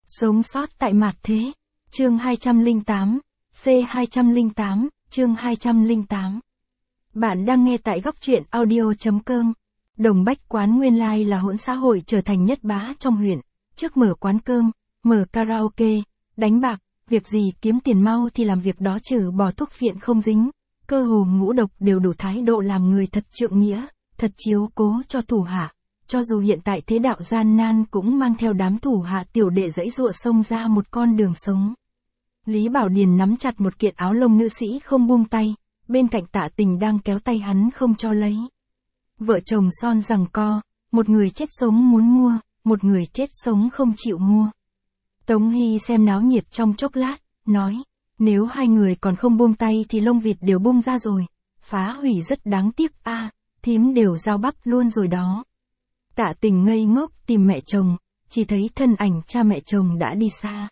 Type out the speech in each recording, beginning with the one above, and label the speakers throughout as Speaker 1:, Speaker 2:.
Speaker 1: Sống sót tại mạt thế. Chương 208. C208, chương 208. Bạn đang nghe tại góc truyện audio.com. Đồng Bách quán nguyên lai là hỗn xã hội trở thành nhất bá trong huyện. Trước mở quán cơm, mở karaoke, đánh bạc, việc gì kiếm tiền mau thì làm việc đó, trừ bỏ thuốc phiện không dính. Cơ hồ ngũ độc đều đủ thái độ làm người thật trượng nghĩa, thật chiếu cố cho thủ hạ. Cho dù hiện tại thế đạo gian nan cũng mang theo đám thủ hạ tiểu đệ giãy giụa xông ra một con đường sống. Lý Bảo Điền nắm chặt một kiện áo lông nữ sĩ không buông tay, bên cạnh Tạ Tình đang kéo tay hắn không cho lấy. Vợ chồng son giằng co, một người chết sống muốn mua, một người chết sống không chịu mua. Tống Hy xem náo nhiệt trong chốc lát, nói, nếu hai người còn không buông tay thì lông vịt đều bung ra rồi, phá hủy rất đáng tiếc a, thím đều giao bắp luôn rồi đó. Tạ Tình ngây ngốc tìm mẹ chồng, chỉ thấy thân ảnh cha mẹ chồng đã đi xa.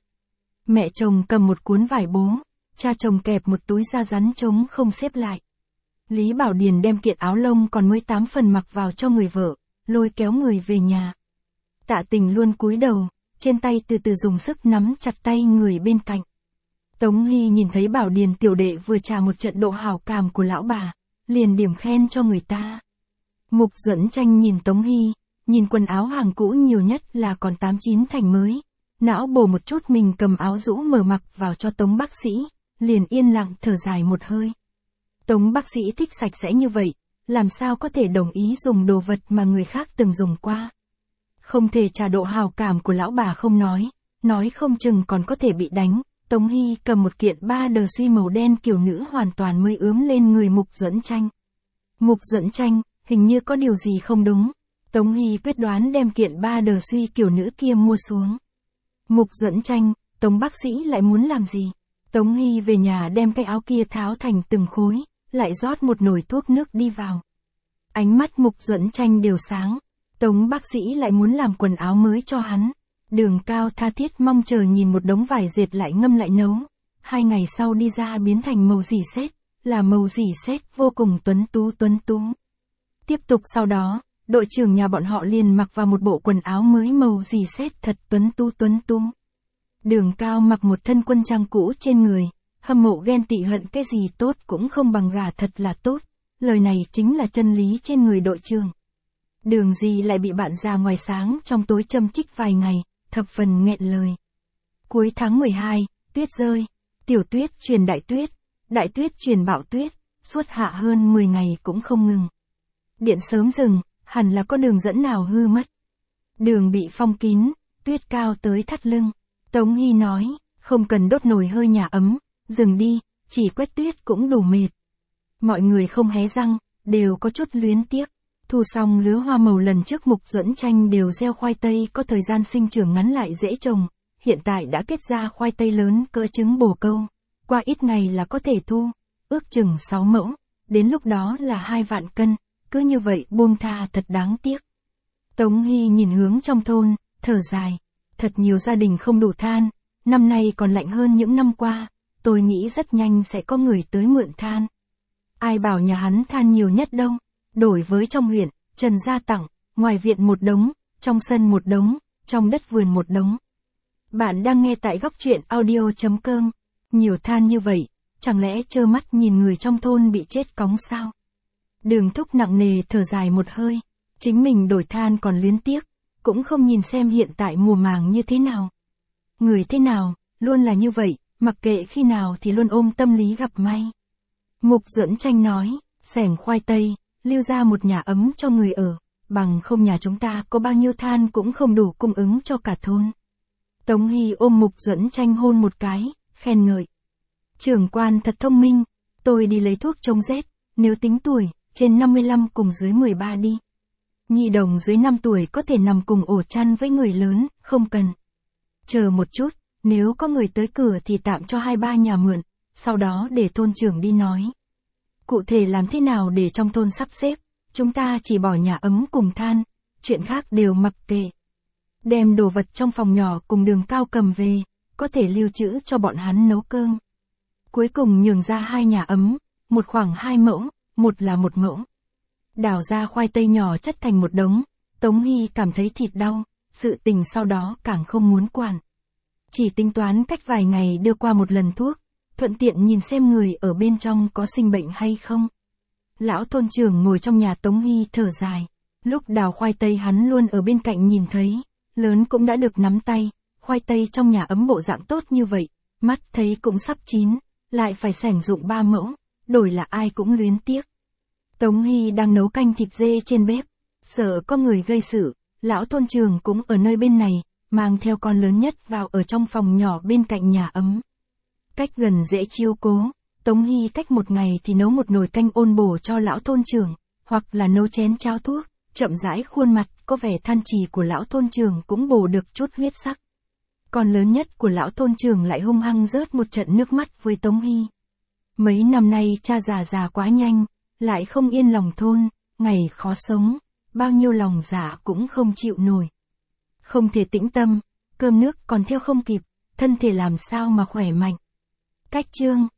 Speaker 1: Mẹ chồng cầm một cuốn vải bố, cha chồng kẹp một túi da rắn trống không xếp lại. Lý Bảo Điền đem kiện áo lông còn mới 8 phần mặc vào cho người vợ, lôi kéo người về nhà. Tạ Tình luôn cúi đầu, trên tay từ từ dùng sức nắm chặt tay người bên cạnh. Tống Hy nhìn thấy Bảo Điền tiểu đệ vừa trả một trận độ hảo cảm của lão bà, liền điểm khen cho người ta. Mục Duẫn Tranh nhìn Tống Hy, nhìn quần áo hàng cũ nhiều nhất là còn 8-9 thành mới. Não bổ một chút mình cầm áo rũ mở mặc vào cho Tống bác sĩ, liền yên lặng thở dài một hơi. Tống bác sĩ thích sạch sẽ như vậy, làm sao có thể đồng ý dùng đồ vật mà người khác từng dùng qua. Không thể trả độ hào cảm của lão bà không nói không chừng còn có thể bị đánh. Tống Hy cầm một kiện 3D suy màu đen kiểu nữ hoàn toàn mới ướm lên người Mục Duẫn Tranh. Mục Duẫn Tranh, hình như có điều gì không đúng. Tống Hy quyết đoán đem kiện 3D suy kiểu nữ kia mua xuống. Mục Duẫn Tranh, Tống bác sĩ lại muốn làm gì? Tống Hy về nhà đem cái áo kia tháo thành từng khối, lại rót một nồi thuốc nước đi vào. Ánh mắt Mục Duẫn Tranh đều sáng. Tống bác sĩ lại muốn làm quần áo mới cho hắn. Đường Cao tha thiết mong chờ nhìn một đống vải dệt lại ngâm lại nấu. 2 ngày sau đi ra biến thành màu rỉ sét, là màu rỉ sét vô cùng tuấn tú. Tiếp tục sau đó, đội trưởng nhà bọn họ liền mặc vào một bộ quần áo mới màu rỉ sét thật tuấn tú. Đường Cao mặc một thân quân trang cũ trên người, hâm mộ ghen tị hận cái gì tốt cũng không bằng gà thật là tốt. Lời này chính là chân lý trên người đội trưởng. Đường gì lại bị bạn già ngoài sáng trong tối châm chích vài ngày, thập phần nghẹn lời. Cuối tháng 12, tuyết rơi, tiểu tuyết truyền đại tuyết truyền bạo tuyết, suốt hạ hơn 10 ngày cũng không ngừng. Điện sớm dừng, hẳn là có đường dẫn nào hư mất. Đường bị phong kín, tuyết cao tới thắt lưng. Tống Hy nói, không cần đốt nồi hơi nhà ấm, dừng đi, chỉ quét tuyết cũng đủ mệt. Mọi người không hé răng, đều có chút luyến tiếc. Thu xong lứa hoa màu lần trước Mục Duẫn Tranh đều gieo khoai tây có thời gian sinh trưởng ngắn lại dễ trồng, hiện tại đã kết ra khoai tây lớn cỡ trứng bồ câu, qua ít ngày là có thể thu, ước chừng 6 mẫu, đến lúc đó là 2 vạn cân, cứ như vậy buông tha thật đáng tiếc. Tống Hy nhìn hướng trong thôn, thở dài, thật nhiều gia đình không đủ than, năm nay còn lạnh hơn những năm qua, tôi nghĩ rất nhanh sẽ có người tới mượn than. Ai bảo nhà hắn than nhiều nhất đâu. Đổi với trong huyện, Trần gia tặng, ngoài viện một đống, trong sân một đống, trong đất vườn một đống. Bạn đang nghe tại góc truyện audio.com. Nhiều than như vậy, chẳng lẽ trơ mắt nhìn người trong thôn bị chết cóng sao? Đường Thúc nặng nề thở dài một hơi, chính mình đổi than còn luyến tiếc, cũng không nhìn xem hiện tại mùa màng như thế nào. Người thế nào, luôn là như vậy, mặc kệ khi nào thì luôn ôm tâm lý gặp may. Mục Duẫn Tranh nói, xẻng khoai tây, lưu ra một nhà ấm cho người ở, bằng không nhà chúng ta có bao nhiêu than cũng không đủ cung ứng cho cả thôn. Tống Hy ôm Mục Duẫn Tranh hôn một cái, khen ngợi. Trưởng quan thật thông minh, tôi đi lấy thuốc chống rét, nếu tính tuổi, trên 55 cùng dưới 13 đi. Nhi đồng dưới 5 tuổi có thể nằm cùng ổ chăn với người lớn, không cần. Chờ một chút, nếu có người tới cửa thì tạm cho 2-3 nhà mượn, sau đó để thôn trưởng đi nói. Cụ thể làm thế nào để trong thôn sắp xếp, chúng ta chỉ bỏ nhà ấm cùng than, chuyện khác đều mặc kệ. Đem đồ vật trong phòng nhỏ cùng Đường Cao cầm về, có thể lưu trữ cho bọn hắn nấu cơm. Cuối cùng nhường ra 2 nhà ấm, một khoảng 2 mẫu, một là 1 mẫu. Đào ra khoai tây nhỏ chất thành một đống, Tống Hy cảm thấy thịt đau, sự tình sau đó càng không muốn quản. Chỉ tính toán cách vài ngày đưa qua một lần thuốc, thuận tiện nhìn xem người ở bên trong có sinh bệnh hay không. Lão thôn trưởng ngồi trong nhà Tống Hy thở dài. Lúc đào khoai tây hắn luôn ở bên cạnh nhìn thấy, lớn cũng đã được nắm tay, khoai tây trong nhà ấm bộ dạng tốt như vậy, mắt thấy cũng sắp chín, lại phải xẻng dụng 3 mẫu, đổi là ai cũng luyến tiếc. Tống Hy đang nấu canh thịt dê trên bếp, sợ có người gây sự, lão thôn trưởng cũng ở nơi bên này, mang theo con lớn nhất vào ở trong phòng nhỏ bên cạnh nhà ấm. Cách gần dễ chiêu cố, Tống Hy cách một ngày thì nấu một nồi canh ôn bổ cho lão thôn trưởng, hoặc là nấu chén cháo thuốc, chậm rãi khuôn mặt có vẻ than trì của lão thôn trưởng cũng bổ được chút huyết sắc. Con lớn nhất của lão thôn trưởng lại hung hăng rớt một trận nước mắt với Tống Hy. Mấy năm nay cha già quá nhanh, lại không yên lòng thôn, ngày khó sống, bao nhiêu lòng dạ cũng không chịu nổi. Không thể tĩnh tâm, cơm nước còn theo không kịp, thân thể làm sao mà khỏe mạnh. Cách chương